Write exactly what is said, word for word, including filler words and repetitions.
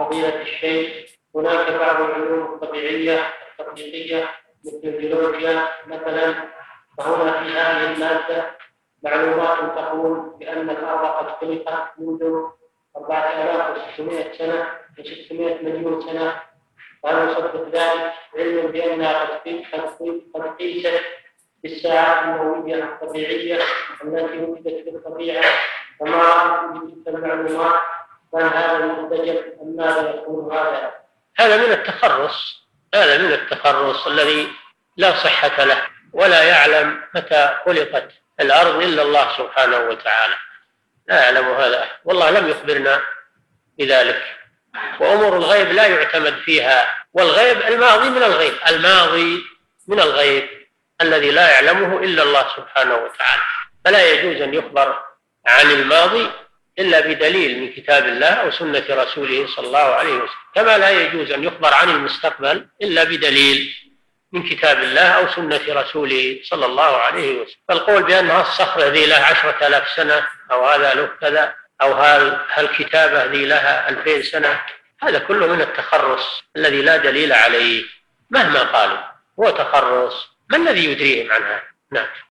فضيلة الشيخ، هناك بعض العلوم الطبيعية التطبيقية مثل البيولوجيا مثلا، فهنا في هذه المادة معلومات تقول بأن الأرض قد خلقت منذ أربعة آلاف وستمائة سنة وستمائة مليون سنة، وهل يصدق ذلك؟ علم بأنها قد قيست بالساعات النووية الطبيعية التي وجدت في الطبيعة، وما رأيت تلك المعلومات؟ كان هذا المنتجب أم ماذا يكون هذا؟ هذا من التخرص، هذا من التخرص الذي لا صحة له، ولا يعلم متى خلقت الأرض إلا الله سبحانه وتعالى، لا يعلم هذا، والله لم يخبرنا بذلك. وأمور الغيب لا يعتمد فيها، والغيب الماضي من الغيب، الماضي من الغيب الذي لا يعلمه إلا الله سبحانه وتعالى، فلا يجوز أن يخبر عن الماضي إلا بدليل من كتاب الله أو سنة رسوله صلى الله عليه وسلم، كما لا يجوز أن يخبر عن المستقبل إلا بدليل من كتاب الله أو سنة رسوله صلى الله عليه وسلم. فالقول بأنها الصخرة ذي لها عشرة آلاف سنة، أو هذا له كذا، أو هالكتابة ذي لها ألفين سنة، هذا كله من التخرص الذي لا دليل عليه مهما قالوا، هو تخرص، ما الذي يدريهم عن هذا؟ نعم.